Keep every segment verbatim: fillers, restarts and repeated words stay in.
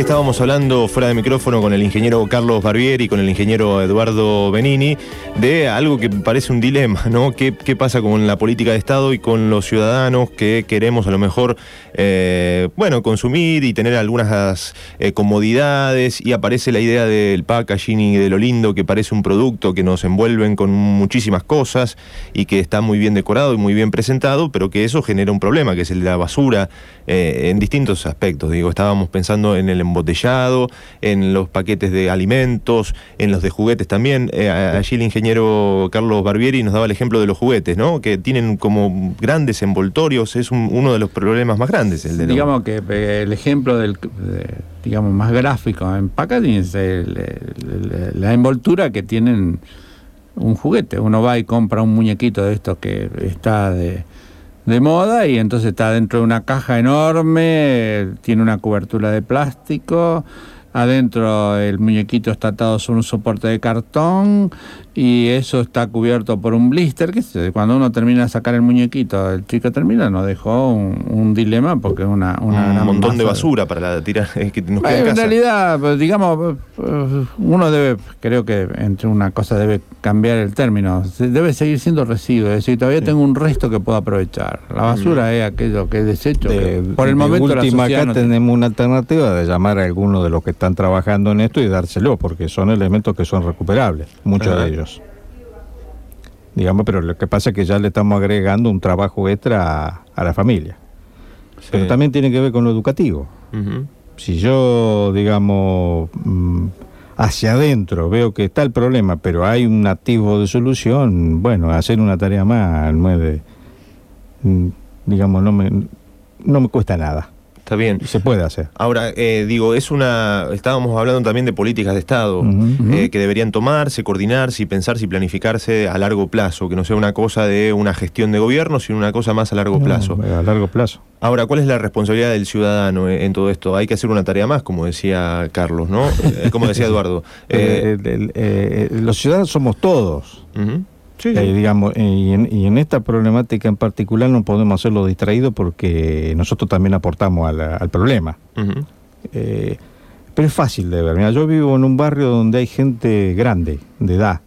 estábamos hablando fuera de micrófono con el ingeniero Carlos Barbieri y con el ingeniero Eduardo Benini de algo que parece un dilema, ¿no? ¿Qué, qué pasa con la política de Estado y con los ciudadanos que queremos a lo mejor, eh, bueno, consumir y tener algunas eh, comodidades, y aparece la idea del packaging y de lo lindo que parece un producto que nos envuelven con muchísimas cosas y que está muy bien decorado y muy bien presentado, pero que eso genera un problema, que es el de la basura eh, en distintos aspectos. Digo, estábamos pensando en el embotellado, en los paquetes de alimentos, en los de juguetes también. Eh, allí el ingeniero Carlos Barbieri nos daba el ejemplo de los juguetes, ¿no? Que tienen como grandes envoltorios, es un, uno de los problemas más grandes. El de digamos los... que eh, el ejemplo del, de, digamos, más gráfico en packaging es el, el, el, la envoltura que tienen un juguete. Uno va y compra un muñequito de estos que está de... de moda, y entonces está dentro de una caja enorme, tiene una cobertura de plástico, adentro el muñequito está atado sobre un soporte de cartón, y eso está cubierto por un blister, que cuando uno termina de sacar el muñequito, el chico termina, nos dejó un, un dilema, porque es una, una un gran montón de basura de... para la tirar que nos queda en, en realidad, digamos, uno debe, creo que entre una cosa debe cambiar el término, debe seguir siendo residuo, es decir, todavía sí. tengo un resto que puedo aprovechar. La basura mm. es aquello que es desecho, de, que por el momento de última, acá no tenemos una alternativa de llamar a algunos de los que están trabajando en esto y dárselo, porque son elementos que son recuperables, muchos uh-huh. de ellos. Digamos, pero lo que pasa es que ya le estamos agregando un trabajo extra a, a la familia. Sí. Pero también tiene que ver con lo educativo. Uh-huh. Si yo, digamos, hacia adentro veo que está el problema, pero hay un atisbo de solución, bueno, hacer una tarea más, no es de, digamos, no me, no me cuesta nada. Está bien. Se puede hacer. Ahora, eh, digo, es una... Estábamos hablando también de políticas de Estado, uh-huh. eh, que deberían tomarse, coordinarse y pensarse y planificarse a largo plazo, que no sea una cosa de una gestión de gobierno, sino una cosa más a largo no, plazo. A largo plazo. Ahora, ¿cuál es la responsabilidad del ciudadano en, en todo esto? Hay que hacer una tarea más, como decía Carlos, ¿no? Eh, como decía Eduardo. Eh, el, el, el, eh, los ciudadanos somos todos. Uh-huh. Sí, sí. Eh, digamos, eh, y, en, y en esta problemática en particular no podemos hacerlo distraído, porque nosotros también aportamos al, al problema. Uh-huh. eh, pero es fácil de ver. Mira, yo vivo en un barrio donde hay gente grande, de edad,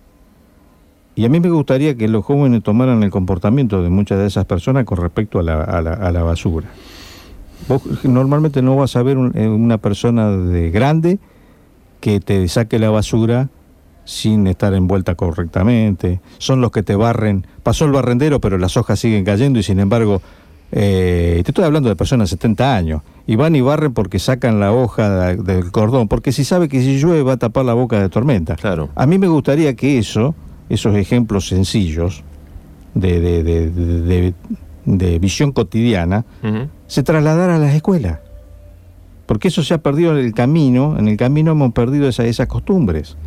y a mí me gustaría que los jóvenes tomaran el comportamiento de muchas de esas personas con respecto a la, a la, a la basura. Vos normalmente no vas a ver un, una persona de grande que te saque la basura sin estar envuelta correctamente. Son los que te barren. Pasó el barrendero, pero las hojas siguen cayendo, y sin embargo, eh, te estoy hablando de personas de setenta años, y van y barren porque sacan la hoja de, del cordón, porque si sabe que si llueve va a tapar la boca de tormenta. Claro. A mí me gustaría que eso, esos ejemplos sencillos de, de, de, de, de, de visión cotidiana, uh-huh. se trasladara a las escuelas. Porque eso se ha perdido en el camino, en el camino hemos perdido esa, esas costumbres.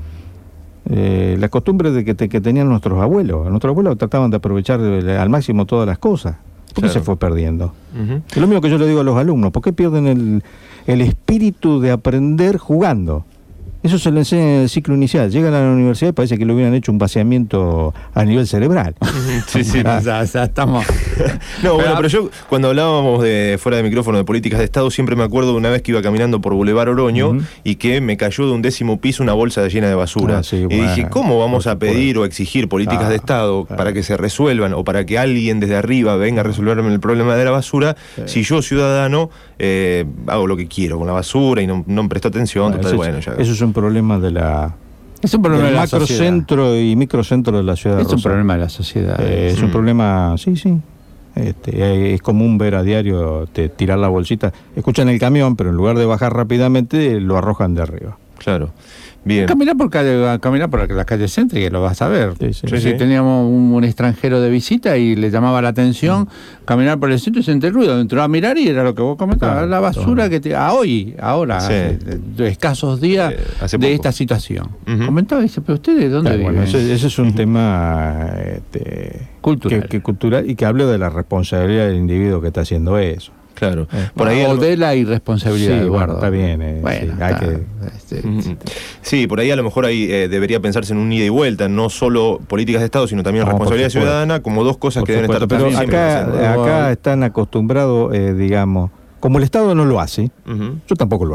Eh, las costumbres de que, te, que tenían nuestros abuelos. Nuestros abuelos trataban de aprovechar al máximo todas las cosas. ¿Por qué claro. se fue perdiendo? Uh-huh. Es lo mismo que yo le digo a los alumnos. ¿Por qué pierden el, el espíritu de aprender jugando? Eso se le enseña en el ciclo inicial. Llegan a la universidad y parece que le hubieran hecho un vaciamiento a nivel cerebral. Sí, sí, ah. ya, ya estamos... No, pero, bueno, pero yo cuando hablábamos de fuera de micrófono de políticas de Estado, siempre me acuerdo de una vez que iba caminando por Boulevard Oroño uh-huh. y que me cayó de un décimo piso una bolsa llena de basura. Ah, sí, y bueno, dije, ¿cómo vamos a pedir o exigir políticas ah, de Estado ah. para que se resuelvan, o para que alguien desde arriba venga a resolverme el problema de la basura, sí. si yo, ciudadano, eh, hago lo que quiero con la basura y no, no me presto atención? Bueno, total, eso, bueno, ya... eso es un problema de la... Es un problema de la macrocentro y microcentro de la ciudad. Es un problema de la sociedad. Eh, es mm. un problema, sí, sí. Este, es común ver a diario te, tirar la bolsita. Escuchan el camión, pero en lugar de bajar rápidamente, lo arrojan de arriba. Claro. Bien. Caminar por calle, caminar por la calle céntrica, que lo vas a ver. Sí, sí, sí, sí. Teníamos un, un extranjero de visita y le llamaba la atención mm. caminar por el centro y sentir ruido. Entró a mirar y era lo que vos comentabas, claro, la basura todo. que te, a hoy, ahora, sí. hace, de, de escasos días sí, de esta situación. Uh-huh. Comentaba y dice, pero ustedes de dónde claro, viven. Bueno, ese, ese es un uh-huh. tema este, cultural. Que, que cultural y que habla de la responsabilidad del individuo que está haciendo eso. Claro. Eh, por ahí o algo... de la irresponsabilidad sí, de bueno, está bien. Eh, bueno, sí, hay está, que... este, mm-hmm. sí, por ahí a lo mejor ahí, eh, debería pensarse en un ida y vuelta, no solo políticas de Estado, sino también no, responsabilidad ciudadana, como dos cosas por que supuesto, deben estar pero acá, acá están acostumbrados, eh, digamos, como el Estado no lo hace, uh-huh. yo tampoco lo hago.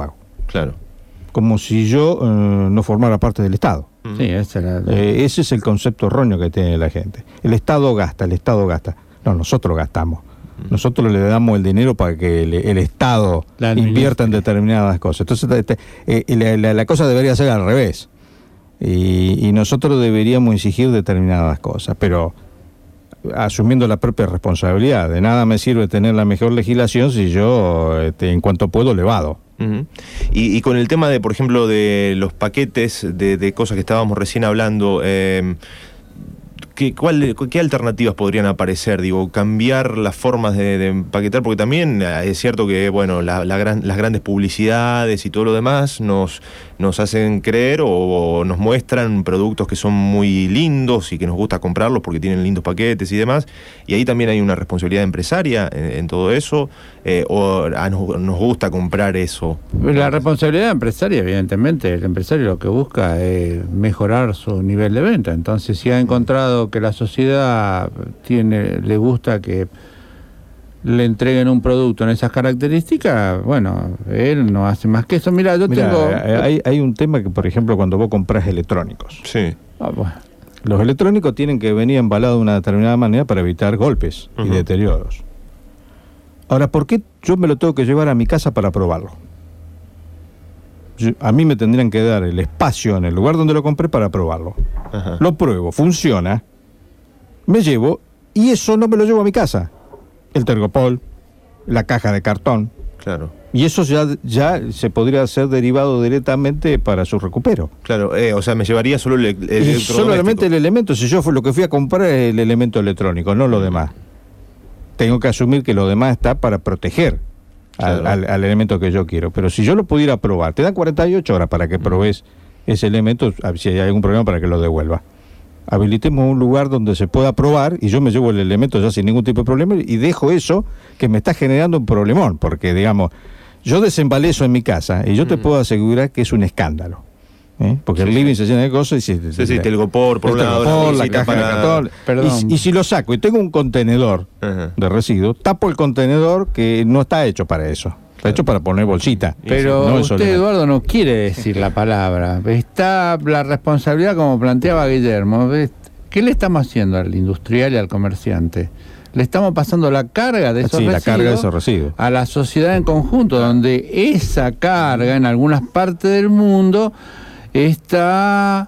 Claro. Como si yo eh, no formara parte del Estado. Sí, ese, era el... eh, ese es el concepto erróneo que tiene la gente. El Estado gasta, el Estado gasta. No, nosotros gastamos. Nosotros le damos el dinero para que el, el Estado invierta en determinadas cosas. Entonces, este, eh, la, la, la cosa debería ser al revés. Y, y nosotros deberíamos exigir determinadas cosas, pero asumiendo la propia responsabilidad. De nada me sirve tener la mejor legislación si yo, este, en cuanto puedo, le vado. Uh-huh. y, y con el tema de, por ejemplo, de los paquetes de, de cosas que estábamos recién hablando, eh, ¿qué, cuál, ¿qué alternativas podrían aparecer? Digo, cambiar las formas de, de empaquetar, porque también es cierto que, bueno, la, la gran, las grandes publicidades y todo lo demás nos, nos hacen creer o, o nos muestran productos que son muy lindos y que nos gusta comprarlos porque tienen lindos paquetes y demás, y ahí también hay una responsabilidad empresaria en, en todo eso, eh, o a nos, nos gusta comprar eso. La responsabilidad empresaria, evidentemente, el empresario lo que busca es mejorar su nivel de venta. Entonces, si ha encontrado que la sociedad tiene, le gusta que le entreguen un producto en esas características, bueno, él no hace más que eso. Mira, yo Mirá, tengo... Hay, hay un tema que, por ejemplo, cuando vos comprás electrónicos. Sí. Ah, bueno. Los electrónicos tienen que venir embalados de una determinada manera para evitar golpes uh-huh. y deterioros. Ahora, ¿por qué yo me lo tengo que llevar a mi casa para probarlo? Yo, a mí me tendrían que dar el espacio en el lugar donde lo compré para probarlo. Uh-huh. Lo pruebo, funciona, me llevo, y eso no me lo llevo a mi casa. El tergopol, la caja de cartón. Claro. Y eso ya, ya se podría hacer derivado directamente para su recupero. Claro, eh, o sea, me llevaría solo el, el y solamente el elemento, si yo fue lo que fui a comprar es el elemento electrónico, no lo demás. Tengo que asumir que lo demás está para proteger al, claro. al, al elemento que yo quiero. Pero si yo lo pudiera probar, te dan cuarenta y ocho horas para que probes ese elemento, si hay algún problema para que lo devuelva. Habilitemos un lugar donde se pueda probar y yo me llevo el elemento ya sin ningún tipo de problema y dejo eso que me está generando un problemón, porque digamos, yo desembalé eso en mi casa y yo te puedo asegurar que es un escándalo. ¿Eh? Porque sí, el living sí. se llena de cosas y si, sí, sí, telgopor, por un lado, telgopor, la caja para... de cartón. Y, y si lo saco y tengo un contenedor uh-huh. de residuos, tapo el contenedor que no está hecho para eso. Está hecho para poner bolsita. Pero no usted, Eduardo, no quiere decir la palabra. Está la responsabilidad, como planteaba Guillermo. ¿Qué le estamos haciendo al industrial y al comerciante? Le estamos pasando la carga de esos, sí, residuos, la carga de esos residuos a la sociedad en conjunto, donde esa carga en algunas partes del mundo está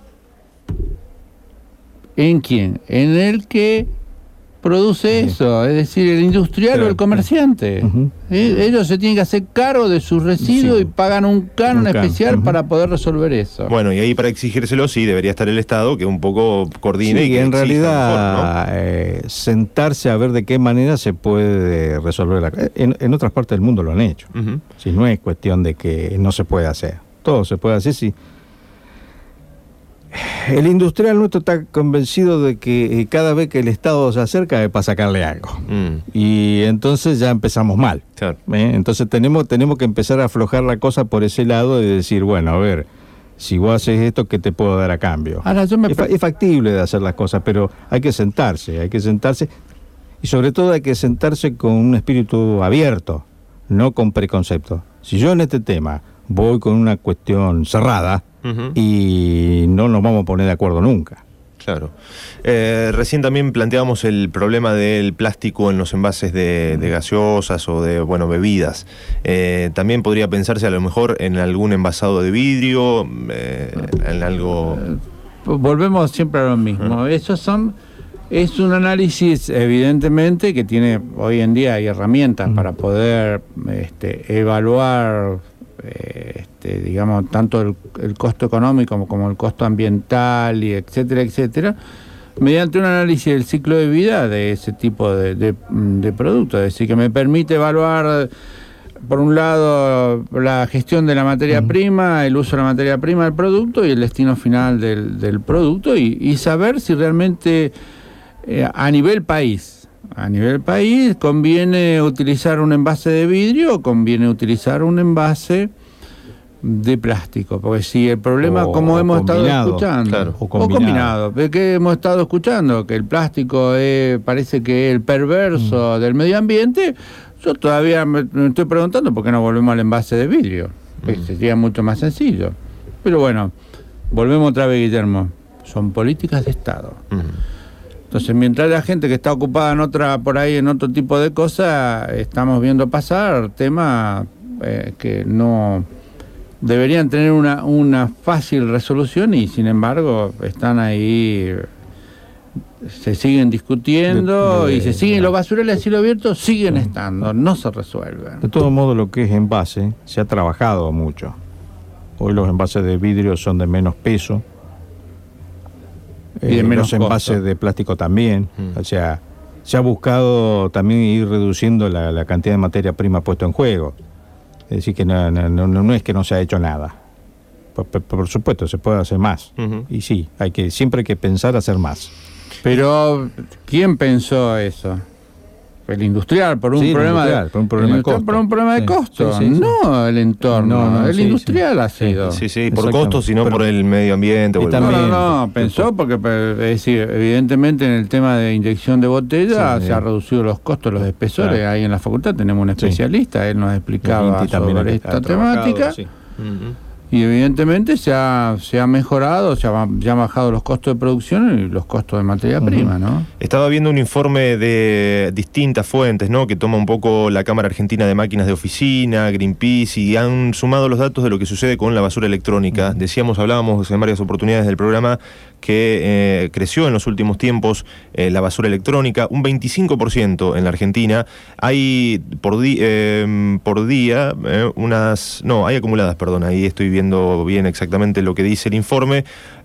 ¿en quién? En el que produce sí. eso, es decir, el industrial Pero, o el comerciante. Uh-huh. ¿Eh? Ellos se tienen que hacer cargo de sus residuos sí. y pagan un canon un especial can. uh-huh. para poder resolver eso. Bueno, y ahí para exigírselo sí debería estar el Estado que un poco coordine sí, y que en realidad mejor, ¿no? eh, sentarse a ver de qué manera se puede resolver la en, en otras partes del mundo lo han hecho. Uh-huh. Si no es cuestión de que no se puede hacer. Todo se puede hacer si el industrial nuestro está convencido de que eh, cada vez que el Estado se acerca es para sacarle algo. Mm. Y entonces ya empezamos mal. Claro. ¿Eh? Entonces tenemos, tenemos que empezar a aflojar la cosa por ese lado y decir, bueno, a ver, si vos haces esto, ¿qué te puedo dar a cambio? Ahora, yo me... es, fa- es factible de hacer las cosas, pero hay que sentarse, hay que sentarse. Y sobre todo hay que sentarse con un espíritu abierto, no con preconceptos. Si yo en este tema voy con una cuestión cerrada, Uh-huh. y no nos vamos a poner de acuerdo nunca. Claro. Eh, recién también planteábamos el problema del plástico en los envases de, de gaseosas o de, bueno, bebidas. Eh, también podría pensarse a lo mejor en algún envasado de vidrio, eh, en algo... Volvemos siempre a lo mismo. Uh-huh. Esos son... Es un análisis, evidentemente, que tiene hoy en día hay herramientas uh-huh. para poder este, evaluar... Este, digamos, tanto el, el costo económico como, como el costo ambiental, y etcétera, etcétera, mediante un análisis del ciclo de vida de ese tipo de, de, de productos. Es decir, que me permite evaluar, por un lado, la gestión de la materia uh-huh. prima, el uso de la materia prima del producto y el destino final del, del producto, y, y saber si realmente eh, a nivel país, A nivel país, ¿conviene utilizar un envase de vidrio o conviene utilizar un envase de plástico? Porque si el problema, o, como hemos estado escuchando, claro, o combinado, o ¿qué hemos estado escuchando? Que el plástico es, parece que es el perverso mm. del medio ambiente. Yo todavía me, me estoy preguntando por qué no volvemos al envase de vidrio. pues, sería mucho más sencillo. Pero bueno, volvemos otra vez, Guillermo. Son políticas de Estado. Uh-huh. Entonces, mientras la gente que está ocupada en otra, por ahí, en otro tipo de cosas, estamos viendo pasar temas eh, que no deberían tener una, una fácil resolución y, sin embargo, están ahí, se siguen discutiendo de, de, y se siguen, los basurales a cielo abierto siguen estando, no se resuelven. De todo modo, lo que es envase, se ha trabajado mucho. Hoy los envases de vidrio son de menos peso. Y de eh, menos los envases costo. De plástico también. Mm. O sea, se ha buscado también ir reduciendo la, la cantidad de materia prima puesta en juego. Es decir, que no, no, no, no es que no se ha hecho nada. Por, por, por supuesto, se puede hacer más. Uh-huh. Y sí, hay que siempre hay que pensar hacer más. Pero, ¿quién pensó eso? El industrial, por un sí, problema industrial, de, por un problema de costo. Por un problema de sí, costo, sí, sí, sí. No el entorno, no, no, el sí, industrial sí. ha sido. Sí, sí, por costo, sino pero, por el medio ambiente. No, también, no, no, pensó porque, es decir, evidentemente en el tema de inyección de botella sí, se han reducido los costos, los espesores. Claro. Ahí en la facultad tenemos un especialista, sí. Él nos explicaba sobre esta temática. Sí. Uh-huh. Y evidentemente se ha, se ha mejorado, se, ha, se han bajado los costos de producción y los costos de materia uh-huh. prima, ¿no? Estaba viendo un informe de distintas fuentes, ¿no? Que toma un poco la Cámara Argentina de Máquinas de Oficina, Greenpeace, y han sumado los datos de lo que sucede con la basura electrónica. Uh-huh. Decíamos, hablábamos en varias oportunidades del programa que eh, creció en los últimos tiempos eh, la basura electrónica, un veinticinco por ciento en la Argentina. Hay por, di- eh, por día eh, unas... No, hay acumuladas, perdón, ahí estoy viendo bien exactamente lo que dice el informe.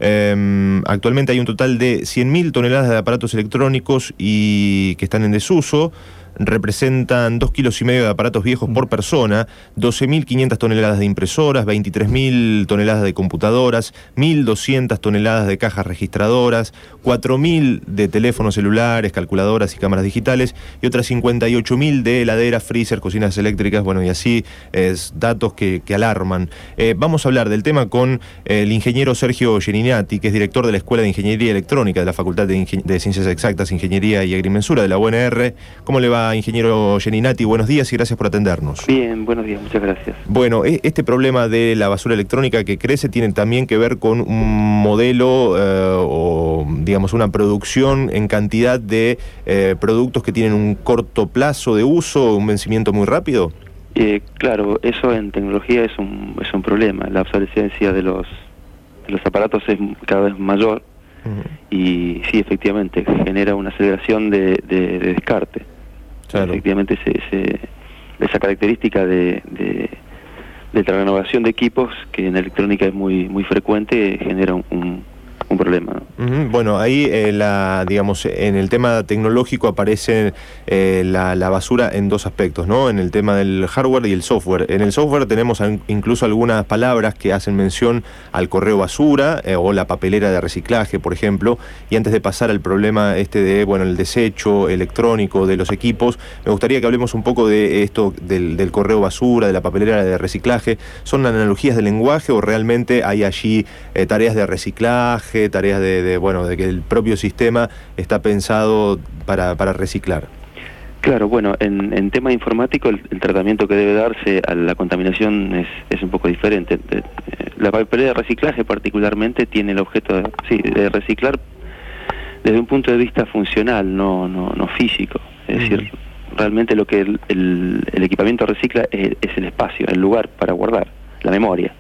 Eh, actualmente hay un total de cien mil toneladas de aparatos electrónicos y que están en desuso. Representan dos kilos y medio de aparatos viejos por persona, doce mil quinientas toneladas de impresoras, veintitrés mil toneladas de computadoras, mil doscientas toneladas de cajas registradoras, cuatro mil de teléfonos celulares, calculadoras y cámaras digitales, y otras cincuenta y ocho mil de heladeras, freezer, cocinas eléctricas, bueno, y así es datos que, que alarman. Eh, vamos a hablar del tema con eh, el ingeniero Sergio Geninati, que es director de la Escuela de Ingeniería Electrónica de la Facultad de, Ingen- de Ciencias Exactas, Ingeniería y Agrimensura de la U N R. ¿Cómo le va, ingeniero Geninati? Buenos días y gracias por atendernos. Bien, buenos días, muchas gracias. Bueno, este problema de la basura electrónica que crece tiene también que ver con un modelo eh, o, digamos, una producción en cantidad de eh, productos que tienen un corto plazo de uso, un vencimiento muy rápido. Eh, claro, eso en tecnología es un, es un problema. La obsolescencia de los, de los aparatos es cada vez mayor. Uh-huh. Y sí, efectivamente, genera una aceleración de, de, de descarte. Claro. Efectivamente, se, se, esa característica de, de, de la renovación de equipos, que en electrónica es muy muy frecuente, genera un, un, un problema, ¿no? Uh-huh. Bueno, ahí, eh, la, digamos, en el tema tecnológico aparece eh, la, la basura en dos aspectos, ¿no? En el tema del hardware y el software. En el software tenemos incluso algunas palabras que hacen mención al correo basura eh, o la papelera de reciclaje, por ejemplo. Y antes de pasar al problema este de, bueno, el desecho electrónico de los equipos, me gustaría que hablemos un poco de esto del, del correo basura, de la papelera de reciclaje. ¿Son analogías de lenguaje o realmente hay allí eh, tareas de reciclaje, tareas de, de, bueno, de que el propio sistema está pensado para, para reciclar? Claro, bueno, en, en tema informático el, el tratamiento que debe darse a la contaminación es, es un poco diferente. La papelera de reciclaje particularmente tiene el objeto de, sí, de reciclar desde un punto de vista funcional, no, no, no físico. Es uh-huh. decir, realmente lo que el, el, el equipamiento recicla es, es el espacio, el lugar para guardar, la memoria.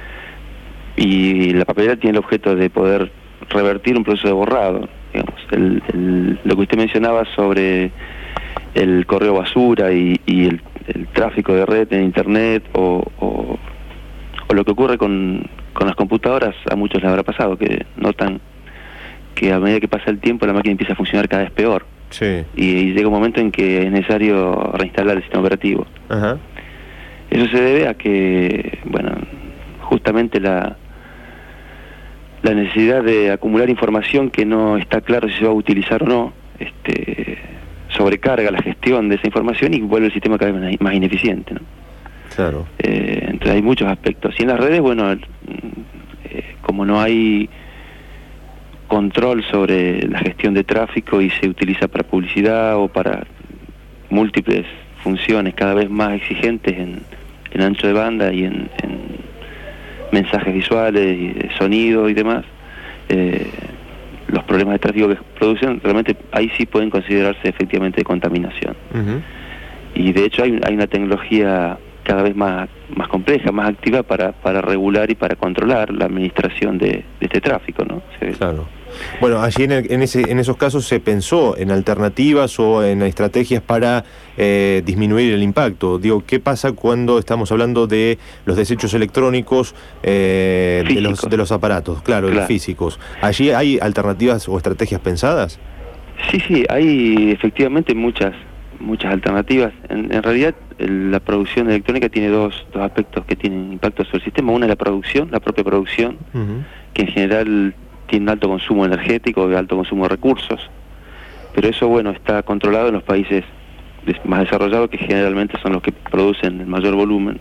Y la papelera tiene el objeto de poder revertir un proceso de borrado. Digamos, el, el, lo que usted mencionaba sobre el correo basura y, y el, el tráfico de red en internet o, o, o lo que ocurre con, con las computadoras, a muchos les habrá pasado que notan que a medida que pasa el tiempo la máquina empieza a funcionar cada vez peor. Sí. Y, y llega un momento en que es necesario reinstalar el sistema operativo. Ajá. Eso se debe a que, bueno, justamente la la necesidad de acumular información que no está claro si se va a utilizar o no, este, sobrecarga la gestión de esa información y vuelve el sistema cada vez más ineficiente, ¿no? Claro. Eh, entonces hay muchos aspectos. Y en las redes, bueno, eh, como no hay control sobre la gestión de tráfico y se utiliza para publicidad o para múltiples funciones cada vez más exigentes en, en ancho de banda y en, en mensajes visuales, y de sonido y demás, eh, los problemas de tráfico que producen, realmente ahí sí pueden considerarse efectivamente de contaminación. Uh-huh. Y de hecho hay, hay una tecnología cada vez más, más compleja, más activa para, para regular y para controlar la administración de, de este tráfico, ¿no? O sea, claro. Bueno, allí en, el, en, ese, en esos casos se pensó en alternativas o en estrategias para eh, disminuir el impacto. Digo, ¿qué pasa cuando estamos hablando de los desechos electrónicos eh, de, los, de los aparatos? Claro, claro, los físicos. ¿Allí hay alternativas o estrategias pensadas? Sí, sí, hay efectivamente muchas muchas alternativas. En, en realidad, el, la producción electrónica tiene dos, dos aspectos que tienen impacto sobre el sistema. Una es la producción, la propia producción, uh-huh. que en general tiene un alto consumo energético, de alto consumo de recursos, pero eso, bueno, está controlado en los países más desarrollados, que generalmente son los que producen el mayor volumen,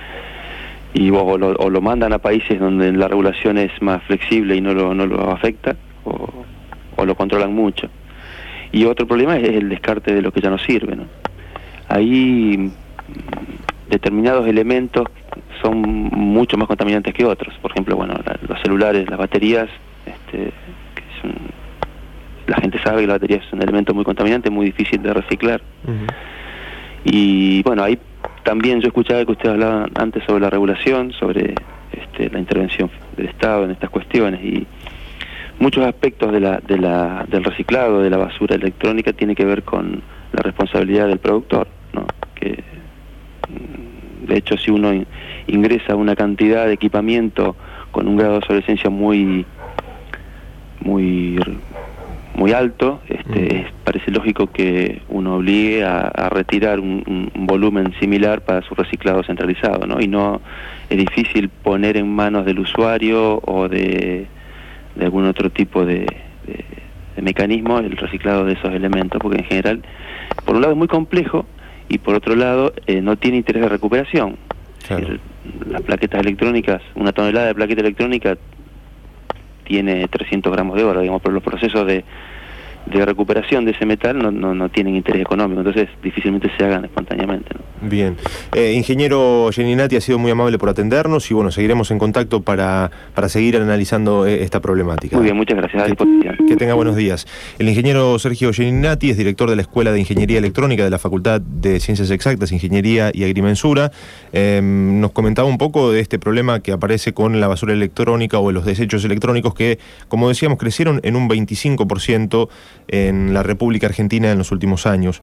y o, o, lo, o lo mandan a países donde la regulación es más flexible y no lo, no lo afecta, o, o lo controlan mucho. Y otro problema es el descarte de lo que ya no sirve, ¿no? Ahí determinados elementos son mucho más contaminantes que otros. Por ejemplo, bueno, la, los celulares, las baterías, este, que son, la gente sabe que la batería es un elemento muy contaminante, muy difícil de reciclar. Uh-huh. Y bueno, ahí también yo escuchaba que ustedes hablaban antes sobre la regulación, sobre este, la intervención del Estado en estas cuestiones, y muchos aspectos de la, de la, del reciclado de la basura electrónica tiene que ver con la responsabilidad del productor, ¿no? Que de hecho, si uno in, ingresa una cantidad de equipamiento con un grado de obsolescencia muy muy muy alto, este, es, parece lógico que uno obligue a, a retirar un, un volumen similar para su reciclado centralizado, ¿no? Y no es difícil poner en manos del usuario o de, de algún otro tipo de, de, de mecanismo el reciclado de esos elementos, porque en general, por un lado es muy complejo, y por otro lado eh, no tiene interés de recuperación. Claro. Es decir, las plaquetas electrónicas, una tonelada de plaqueta electrónica tiene trescientos gramos de oro, digamos, pero los procesos de, de recuperación de ese metal no, no, no tienen interés económico, entonces difícilmente se hagan espontáneamente, ¿no? Bien. Eh, ingeniero Geninati, ha sido muy amable por atendernos y bueno, seguiremos en contacto para, para seguir analizando eh, esta problemática. Muy bien, muchas gracias. A disposición. Que tenga buenos días. El ingeniero Sergio Geninati es director de la Escuela de Ingeniería Electrónica de la Facultad de Ciencias Exactas, Ingeniería y Agrimensura. Eh, nos comentaba un poco de este problema que aparece con la basura electrónica o los desechos electrónicos que, como decíamos, crecieron en un veinticinco por ciento en la República Argentina en los últimos años.